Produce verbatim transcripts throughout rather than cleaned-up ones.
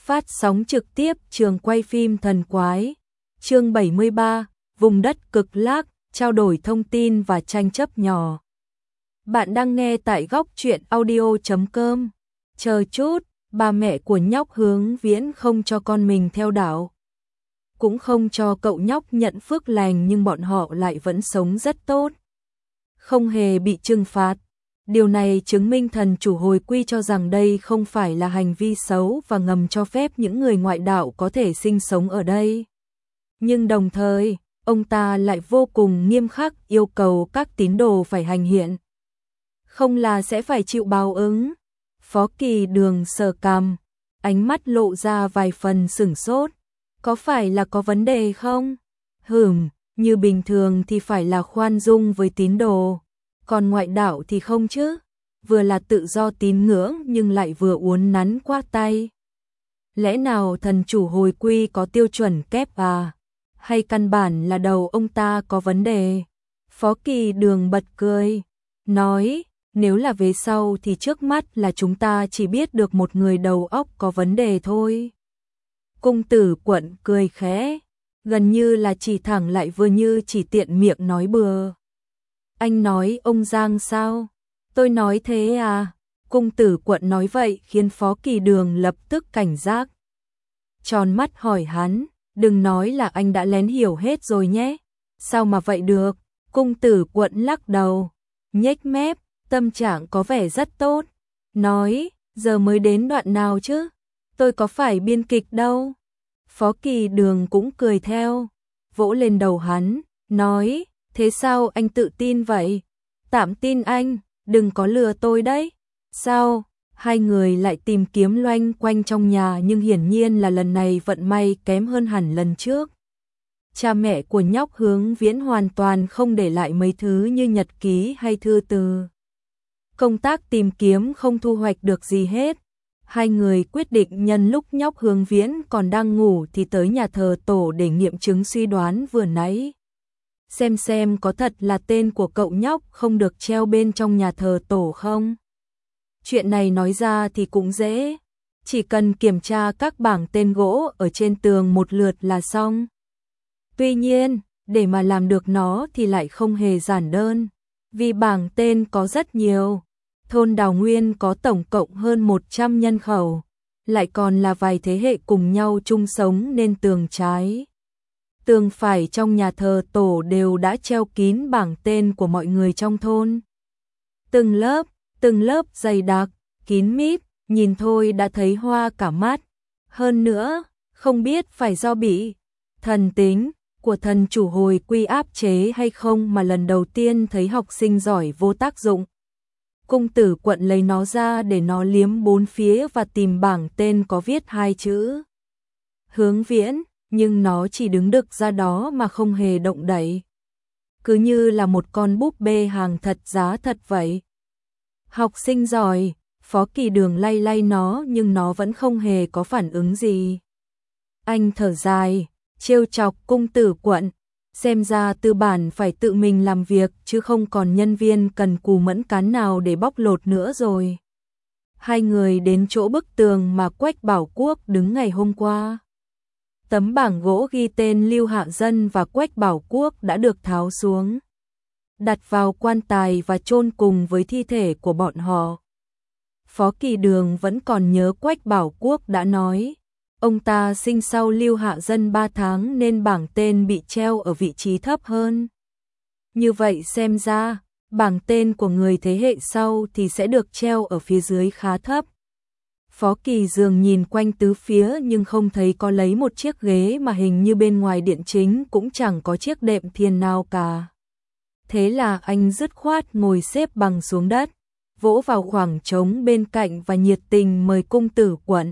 Phát sóng trực tiếp trường quay phim Thần Quái. Chương bảy mươi ba, vùng đất cực lạc, trao đổi thông tin và tranh chấp nhỏ. Bạn đang nghe tại góc truyện audio chấm com. Chờ chút, bà mẹ của nhóc Hướng Viễn không cho con mình theo đạo. Cũng không cho cậu nhóc nhận phước lành, nhưng bọn họ lại vẫn sống rất tốt. Không hề bị trừng phạt. Điều này chứng minh thần chủ hồi quy cho rằng đây không phải là hành vi xấu và ngầm cho phép những người ngoại đạo có thể sinh sống ở đây. Nhưng đồng thời, ông ta lại vô cùng nghiêm khắc yêu cầu các tín đồ phải hành hiện. Không là sẽ phải chịu báo ứng. Phó Kỳ Đường sờ cằm, ánh mắt lộ ra vài phần sửng sốt. Có phải là có vấn đề không? Hừm, như bình thường thì phải là khoan dung với tín đồ. Còn ngoại đạo thì không chứ, vừa là tự do tín ngưỡng nhưng lại vừa uốn nắn qua tay. Lẽ nào thần chủ hồi quy có tiêu chuẩn kép à? Hay căn bản là đầu ông ta có vấn đề? Phó Kỳ Đường bật cười, nói, nếu là về sau thì trước mắt là chúng ta chỉ biết được một người đầu óc có vấn đề thôi. Cung Tử Quận cười khẽ, gần như là chỉ thẳng lại vừa như chỉ tiện miệng nói bừa. Anh nói ông Giang sao? Tôi nói thế à? Cung Tử Quận nói vậy khiến Phó Kỳ Đường lập tức cảnh giác. Tròn mắt hỏi hắn, đừng nói là anh đã lén hiểu hết rồi nhé. Sao mà vậy được? Cung Tử Quận lắc đầu, nhếch mép, tâm trạng có vẻ rất tốt. Nói, giờ mới đến đoạn nào chứ? Tôi có phải biên kịch đâu. Phó Kỳ Đường cũng cười theo, vỗ lên đầu hắn, nói, thế sao anh tự tin vậy? Tạm tin anh, đừng có lừa tôi đấy. Sao? Hai người lại tìm kiếm loanh quanh trong nhà, nhưng hiển nhiên là lần này vận may kém hơn hẳn lần trước. Cha mẹ của nhóc Hướng Viễn hoàn toàn không để lại mấy thứ như nhật ký hay thư từ. Công tác tìm kiếm không thu hoạch được gì hết. Hai người quyết định nhân lúc nhóc Hướng Viễn còn đang ngủ thì tới nhà thờ tổ để nghiệm chứng suy đoán vừa nãy. Xem xem có thật là tên của cậu nhóc không được treo bên trong nhà thờ tổ không? Chuyện này nói ra thì cũng dễ, chỉ cần kiểm tra các bảng tên gỗ ở trên tường một lượt là xong. Tuy nhiên, để mà làm được nó thì lại không hề giản đơn, vì bảng tên có rất nhiều. Thôn Đào Nguyên có tổng cộng hơn một trăm nhân khẩu, lại còn là vài thế hệ cùng nhau chung sống nên tường trái, tường phải trong nhà thờ tổ đều đã treo kín bảng tên của mọi người trong thôn. Từng lớp, từng lớp dày đặc, kín mít, nhìn thôi đã thấy hoa cả mắt. Hơn nữa, không biết phải do bị thần tính của thần chủ hồi quy áp chế hay không mà lần đầu tiên thấy học sinh giỏi vô tác dụng. Cung Tử Quận lấy nó ra để nó liếm bốn phía và tìm bảng tên có viết hai chữ Hướng Viễn, nhưng nó chỉ đứng đực ra đó mà không hề động đậy. Cứ như là một con búp bê hàng thật giá thật vậy. Học sinh giỏi, Phó Kỳ Đường lay lay nó nhưng nó vẫn không hề có phản ứng gì. Anh thở dài, trêu chọc Cung Tử Quận, xem ra tư bản phải tự mình làm việc chứ không còn nhân viên cần cù mẫn cán nào để bóc lột nữa rồi. Hai người đến chỗ bức tường mà Quách Bảo Quốc đứng ngày hôm qua. Tấm bảng gỗ ghi tên Lưu Hạ Dân và Quách Bảo Quốc đã được tháo xuống, đặt vào quan tài và chôn cùng với thi thể của bọn họ. Phó Kỳ Đường vẫn còn nhớ Quách Bảo Quốc đã nói, ông ta sinh sau Lưu Hạ Dân ba tháng nên bảng tên bị treo ở vị trí thấp hơn. Như vậy xem ra, bảng tên của người thế hệ sau thì sẽ được treo ở phía dưới khá thấp. Phó Kỳ Dường nhìn quanh tứ phía nhưng không thấy có lấy một chiếc ghế, mà hình như bên ngoài điện chính cũng chẳng có chiếc đệm thiền nào cả. Thế là anh dứt khoát ngồi xếp bằng xuống đất, vỗ vào khoảng trống bên cạnh và nhiệt tình mời Cung Tử Quận.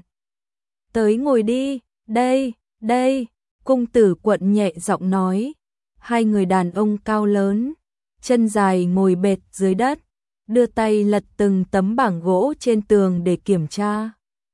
Tới ngồi đi, đây, đây, Cung Tử Quận nhẹ giọng nói. Hai người đàn ông cao lớn, chân dài ngồi bệt dưới đất, đưa tay lật từng tấm bảng gỗ trên tường để kiểm tra.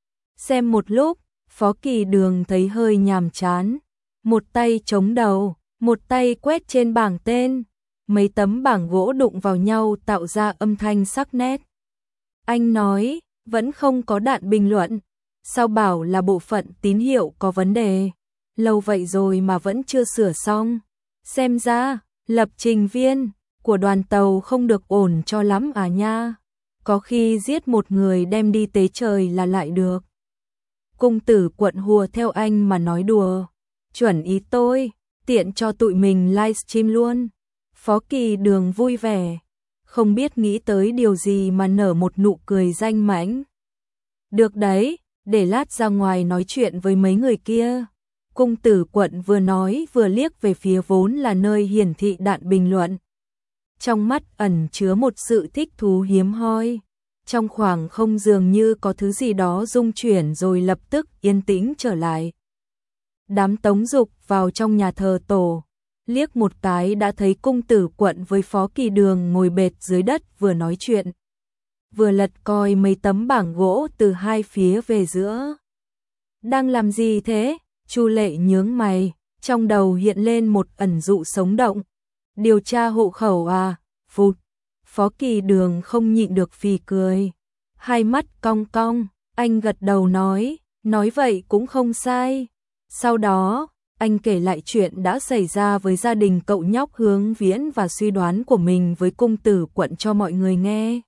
Xem một lúc, Phó Kỳ Đường thấy hơi nhàm chán, một tay chống đầu, một tay quét trên bảng tên, mấy tấm bảng gỗ đụng vào nhau tạo ra âm thanh sắc nét. Anh nói, vẫn không có đạn bình luận. Sao bảo là bộ phận tín hiệu có vấn đề? Lâu vậy rồi mà vẫn chưa sửa xong. Xem ra, lập trình viên của đoàn tàu không được ổn cho lắm à nha. Có khi giết một người đem đi tế trời là lại được. Cung tử Quận hùa theo anh mà nói đùa. Chuẩn ý tôi, tiện cho tụi mình livestream luôn. Phó Kỳ Đường vui vẻ, không biết nghĩ tới điều gì mà nở một nụ cười danh mãnh. Được đấy, để lát ra ngoài nói chuyện với mấy người kia. Cung tử Quận vừa nói vừa liếc về phía vốn là nơi hiển thị đạn bình luận. Trong mắt ẩn chứa một sự thích thú hiếm hoi. Trong khoảng không dường như có thứ gì đó rung chuyển rồi lập tức yên tĩnh trở lại. Đám Tống Dục vào trong nhà thờ tổ, liếc một cái đã thấy cung tử Quận với Phó Kỳ Đường ngồi bệt dưới đất vừa nói chuyện, vừa lật coi mấy tấm bảng gỗ từ hai phía về giữa. Đang làm gì thế? Chu Lệ nhướng mày, trong đầu hiện lên một ẩn dụ sống động. Điều tra hộ khẩu à? Phụt. Phó Kỳ Đường không nhịn được phì cười. Hai mắt cong cong, anh gật đầu nói, nói vậy cũng không sai. Sau đó, anh kể lại chuyện đã xảy ra với gia đình cậu nhóc Hướng Viễn và suy đoán của mình với cung tử Quận cho mọi người nghe.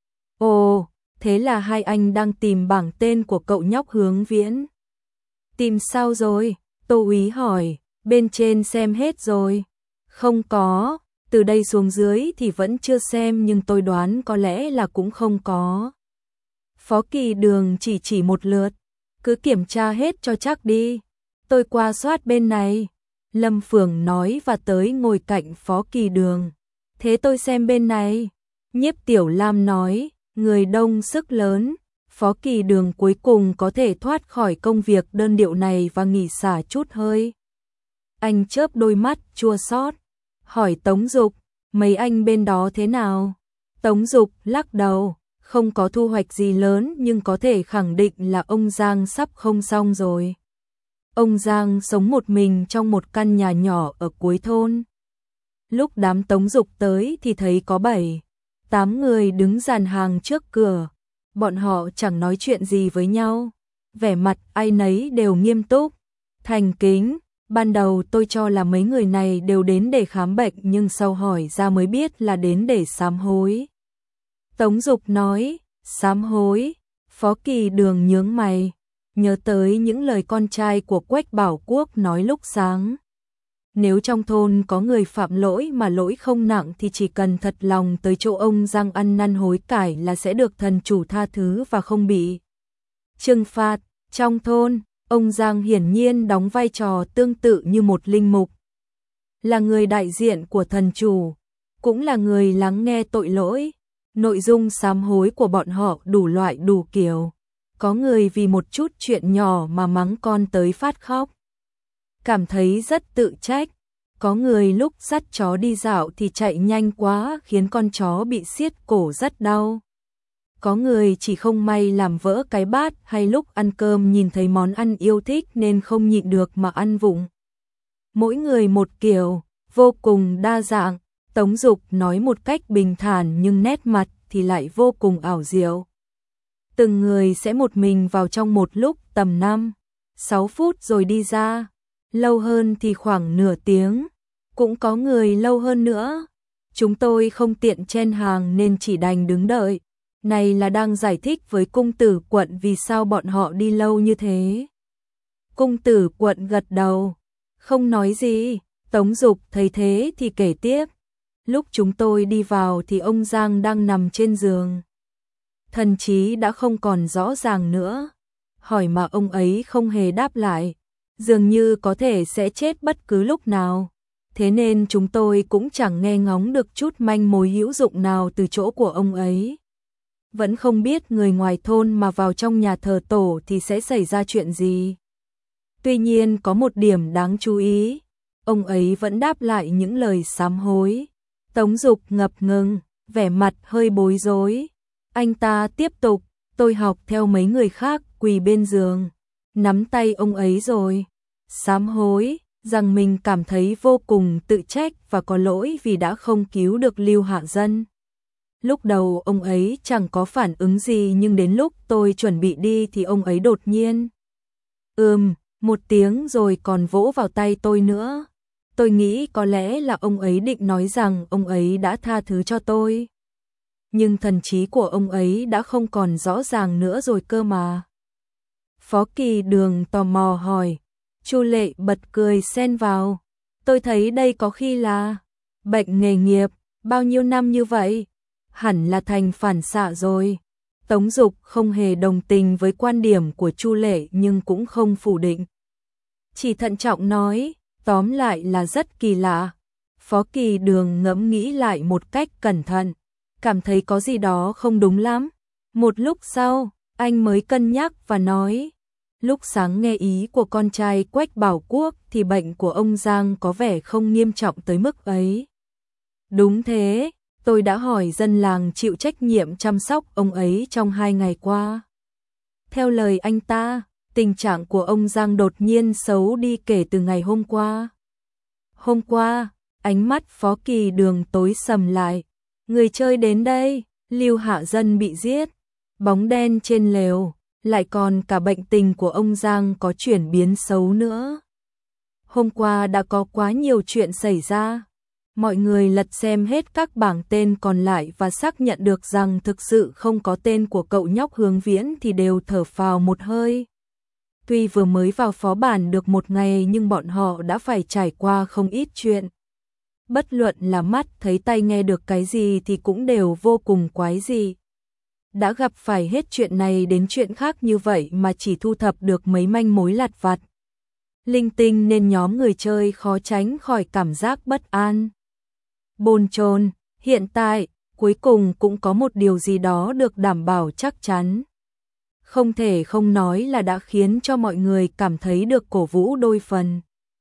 Ồ, thế là hai anh đang tìm bảng tên của cậu nhóc Hướng Viễn. Tìm sao rồi? Tô úy hỏi, bên trên xem hết rồi. Không có, từ đây xuống dưới thì vẫn chưa xem nhưng tôi đoán có lẽ là cũng không có. Phó Kỳ Đường chỉ chỉ một lượt, cứ kiểm tra hết cho chắc đi. Tôi qua soát bên này. Lâm Phường nói và tới ngồi cạnh Phó Kỳ Đường. Thế tôi xem bên này. Nhiếp Tiểu Lam nói, người đông sức lớn. Phó Kỳ Đường cuối cùng có thể thoát khỏi công việc đơn điệu này và nghỉ xả chút hơi. Anh chớp đôi mắt chua xót, hỏi Tống Dục, mấy anh bên đó thế nào? Tống Dục lắc đầu, không có thu hoạch gì lớn nhưng có thể khẳng định là ông Giang sắp không xong rồi. Ông Giang sống một mình trong một căn nhà nhỏ ở cuối thôn. Lúc đám Tống Dục tới thì thấy có bảy, tám người đứng dàn hàng trước cửa. Bọn họ chẳng nói chuyện gì với nhau, vẻ mặt ai nấy đều nghiêm túc, thành kính. Ban đầu tôi cho là mấy người này đều đến để khám bệnh nhưng sau hỏi ra mới biết là đến để sám hối. Tống Dục nói, sám hối? Phó Kỳ Đường nhướng mày, nhớ tới những lời con trai của Quách Bảo Quốc nói lúc sáng. Nếu trong thôn có người phạm lỗi mà lỗi không nặng thì chỉ cần thật lòng tới chỗ ông Giang ăn năn hối cải là sẽ được thần chủ tha thứ và không bị trừng phạt. Trong thôn, ông Giang hiển nhiên đóng vai trò tương tự như một linh mục. Là người đại diện của thần chủ, cũng là người lắng nghe tội lỗi. Nội dung sám hối của bọn họ đủ loại đủ kiểu. Có người vì một chút chuyện nhỏ mà mắng con tới phát khóc, cảm thấy rất tự trách. Có người lúc dắt chó đi dạo thì chạy nhanh quá khiến con chó bị siết cổ rất đau. Có người chỉ không may làm vỡ cái bát hay lúc ăn cơm nhìn thấy món ăn yêu thích nên không nhịn được mà ăn vụng. Mỗi người một kiểu, vô cùng đa dạng. Tống Dục nói một cách bình thản nhưng nét mặt thì lại vô cùng ảo diệu. Từng người sẽ một mình vào trong một lúc tầm năm, sáu phút rồi đi ra. Lâu hơn thì khoảng nửa tiếng, cũng có người lâu hơn nữa. Chúng tôi không tiện chen hàng nên chỉ đành đứng đợi. Này là đang giải thích với cung tử Quận vì sao bọn họ đi lâu như thế. Cung tử Quận gật đầu, không nói gì. Tống Dục thấy thế thì kể tiếp. Lúc chúng tôi đi vào thì ông Giang đang nằm trên giường. Thần trí đã không còn rõ ràng nữa. Hỏi mà ông ấy không hề đáp lại. Dường như có thể sẽ chết bất cứ lúc nào. Thế nên chúng tôi cũng chẳng nghe ngóng được chút manh mối hữu dụng nào từ chỗ của ông ấy. Vẫn không biết người ngoài thôn mà vào trong nhà thờ tổ thì sẽ xảy ra chuyện gì. Tuy nhiên có một điểm đáng chú ý. Ông ấy vẫn đáp lại những lời sám hối. Tống Dục ngập ngừng, vẻ mặt hơi bối rối. Anh ta tiếp tục, tôi học theo mấy người khác quỳ bên giường. Nắm tay ông ấy rồi. Sám hối, rằng mình cảm thấy vô cùng tự trách và có lỗi vì đã không cứu được Lưu Hạ Dân. Lúc đầu ông ấy chẳng có phản ứng gì nhưng đến lúc tôi chuẩn bị đi thì ông ấy đột nhiên ừm một tiếng rồi còn vỗ vào tay tôi nữa. Tôi nghĩ có lẽ là ông ấy định nói rằng ông ấy đã tha thứ cho tôi. Nhưng thần trí của ông ấy đã không còn rõ ràng nữa rồi cơ mà. Phó Kỳ Đường tò mò hỏi. Chu Lệ bật cười xen vào. Tôi thấy đây có khi là bệnh nghề nghiệp, bao nhiêu năm như vậy, hẳn là thành phản xạ rồi. Tống Dục không hề đồng tình với quan điểm của Chu Lệ nhưng cũng không phủ định. Chỉ thận trọng nói, tóm lại là rất kỳ lạ. Phó Kỳ Đường ngẫm nghĩ lại một cách cẩn thận, cảm thấy có gì đó không đúng lắm. Một lúc sau, anh mới cân nhắc và nói, lúc sáng nghe ý của con trai Quách Bảo Quốc thì bệnh của ông Giang có vẻ không nghiêm trọng tới mức ấy. Đúng thế, tôi đã hỏi dân làng chịu trách nhiệm chăm sóc ông ấy trong hai ngày qua. Theo lời anh ta, tình trạng của ông Giang đột nhiên xấu đi kể từ ngày hôm qua. Hôm qua, ánh mắt Phó Kỳ Đường tối sầm lại. Người chơi đến đây, Lưu Hạ Dân bị giết, bóng đen trên lều, lại còn cả bệnh tình của ông Giang có chuyển biến xấu nữa. Hôm qua đã có quá nhiều chuyện xảy ra. Mọi người lật xem hết các bảng tên còn lại và xác nhận được rằng thực sự không có tên của cậu nhóc Hướng Viễn thì đều thở phào một hơi. Tuy vừa mới vào phó bản được một ngày nhưng bọn họ đã phải trải qua không ít chuyện. Bất luận là mắt thấy tay nghe được cái gì thì cũng đều vô cùng quái dị. Đã gặp phải hết chuyện này đến chuyện khác như vậy mà chỉ thu thập được mấy manh mối lặt vặt linh tinh nên nhóm người chơi khó tránh khỏi cảm giác bất an. Bồn chồn, hiện tại, cuối cùng cũng có một điều gì đó được đảm bảo chắc chắn. Không thể không nói là đã khiến cho mọi người cảm thấy được cổ vũ đôi phần.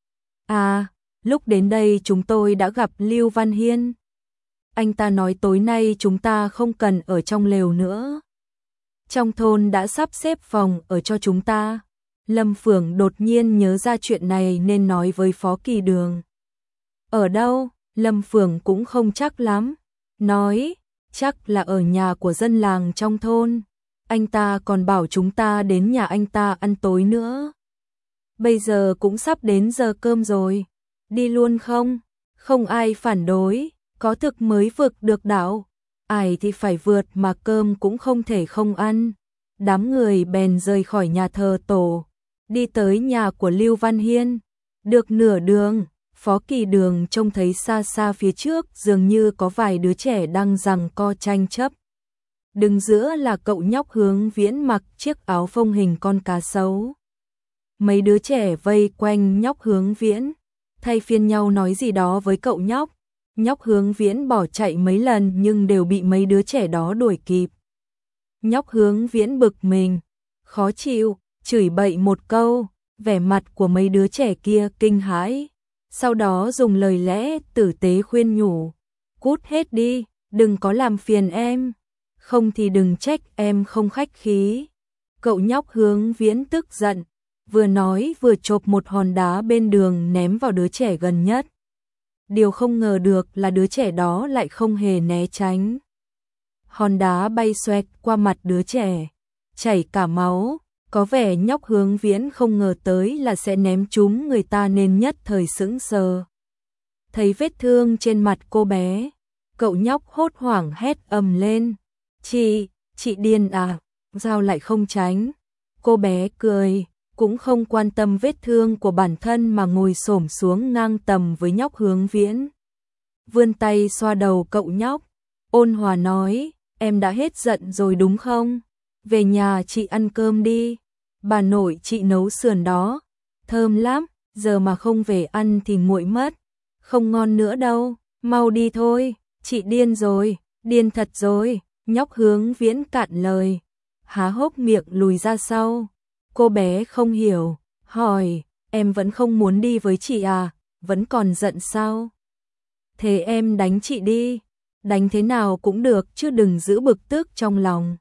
À, lúc đến đây chúng tôi đã gặp Lưu Văn Hiên. Anh ta nói tối nay chúng ta không cần ở trong lều nữa. Trong thôn đã sắp xếp phòng ở cho chúng ta. Lâm Phượng đột nhiên nhớ ra chuyện này nên nói với Phó Kỳ Đường. Ở đâu? Lâm Phượng cũng không chắc lắm. Nói, chắc là ở nhà của dân làng trong thôn. Anh ta còn bảo chúng ta đến nhà anh ta ăn tối nữa. Bây giờ cũng sắp đến giờ cơm rồi. Đi luôn không? Không ai phản đối. Có thực mới vực được đảo. Ai thì phải vượt mà cơm cũng không thể không ăn. Đám người bèn rời khỏi nhà thờ tổ. Đi tới nhà của Lưu Văn Hiên. Được nửa đường, Phó Kỳ Đường trông thấy xa xa phía trước dường như có vài đứa trẻ đang giằng co tranh chấp. Đứng giữa là cậu nhóc Hướng Viễn mặc chiếc áo phông hình con cá sấu. Mấy đứa trẻ vây quanh nhóc Hướng Viễn, thay phiên nhau nói gì đó với cậu nhóc. Nhóc Hướng Viễn bỏ chạy mấy lần nhưng đều bị mấy đứa trẻ đó đuổi kịp. Nhóc Hướng Viễn bực mình, khó chịu, chửi bậy một câu, vẻ mặt của mấy đứa trẻ kia kinh hãi. Sau đó dùng lời lẽ tử tế khuyên nhủ, cút hết đi, đừng có làm phiền em, không thì đừng trách em không khách khí. Cậu nhóc Hướng Viễn tức giận, vừa nói vừa chộp một hòn đá bên đường ném vào đứa trẻ gần nhất. Điều không ngờ được là đứa trẻ đó lại không hề né tránh. Hòn đá bay xoẹt qua mặt đứa trẻ, chảy cả máu. Có vẻ nhóc Hướng Viễn không ngờ tới là sẽ ném trúng người ta nên nhất thời sững sờ. Thấy vết thương trên mặt cô bé, cậu nhóc hốt hoảng hét ầm lên. Chị, chị điên à, sao lại không tránh? Cô bé cười, cũng không quan tâm vết thương của bản thân mà ngồi xổm xuống ngang tầm với nhóc Hướng Viễn. Vươn tay xoa đầu cậu nhóc, ôn hòa nói, em đã hết giận rồi đúng không? Về nhà chị ăn cơm đi, bà nội chị nấu sườn đó, thơm lắm, giờ mà không về ăn thì nguội mất, không ngon nữa đâu, mau đi thôi, chị điên rồi, điên thật rồi, nhóc Hướng Viễn cạn lời, há hốc miệng lùi ra sau. Cô bé không hiểu, hỏi, em vẫn không muốn đi với chị à, vẫn còn giận sao? Thế em đánh chị đi, đánh thế nào cũng được chứ đừng giữ bực tức trong lòng.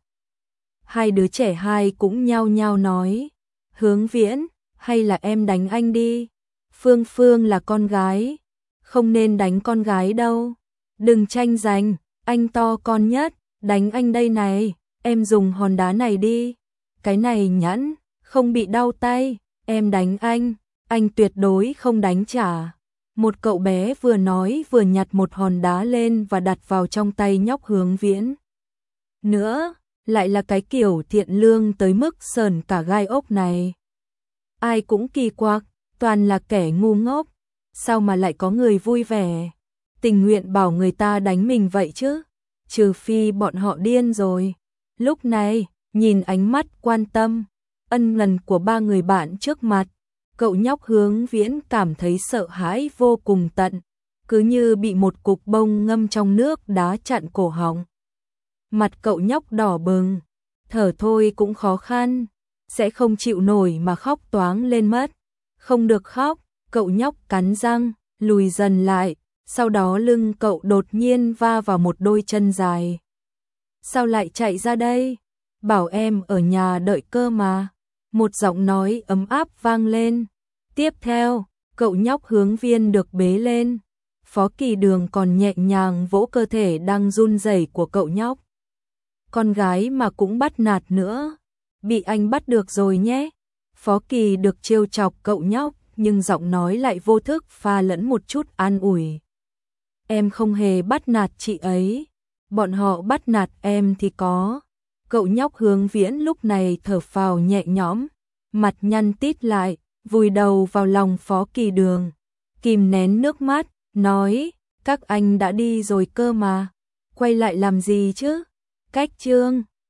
Hai đứa trẻ hai cũng nhao nhao nói, Hướng Viễn, hay là em đánh anh đi, Phương Phương là con gái, không nên đánh con gái đâu, đừng tranh giành, Anh to con nhất, đánh anh đây này, em dùng hòn đá này đi. Cái này nhẫn, không bị đau tay, em đánh anh, anh tuyệt đối không đánh trả. Một cậu bé vừa nói vừa nhặt một hòn đá lên và đặt vào trong tay nhóc Hướng Viễn. Nữa, lại là cái kiểu thiện lương tới mức sờn cả gai ốc này. Ai cũng kỳ quặc, toàn là kẻ ngu ngốc, sao mà lại có người vui vẻ, tình nguyện bảo người ta đánh mình vậy chứ, trừ phi bọn họ điên rồi. Lúc này, nhìn ánh mắt quan tâm, ân cần của ba người bạn trước mặt, cậu nhóc Hướng Viễn cảm thấy sợ hãi vô cùng tận, cứ như bị một cục bông ngâm trong nước đá chặn cổ họng. Mặt cậu nhóc đỏ bừng, thở thôi cũng khó khăn, sẽ không chịu nổi mà khóc toáng lên mất. Không được khóc, cậu nhóc cắn răng, lùi dần lại, sau đó lưng cậu đột nhiên va vào một đôi chân dài. Sao lại chạy ra đây? Bảo em ở nhà đợi cơ mà. Một giọng nói ấm áp vang lên. Tiếp theo, cậu nhóc Hướng Viên được bế lên. Phó Kỳ Đường còn nhẹ nhàng vỗ cơ thể đang run rẩy của cậu nhóc. Con gái mà cũng bắt nạt nữa. Bị anh bắt được rồi nhé. Phó Kỳ được trêu chọc cậu nhóc, nhưng giọng nói lại vô thức pha lẫn một chút an ủi. Em không hề bắt nạt chị ấy. Bọn họ bắt nạt em thì có. Cậu nhóc Hướng Viễn lúc này thở phào nhẹ nhõm, mặt nhăn tít lại, vùi đầu vào lòng Phó Kỳ Đường, kìm nén nước mắt, nói, các anh đã đi rồi cơ mà, quay lại làm gì chứ? Cách chương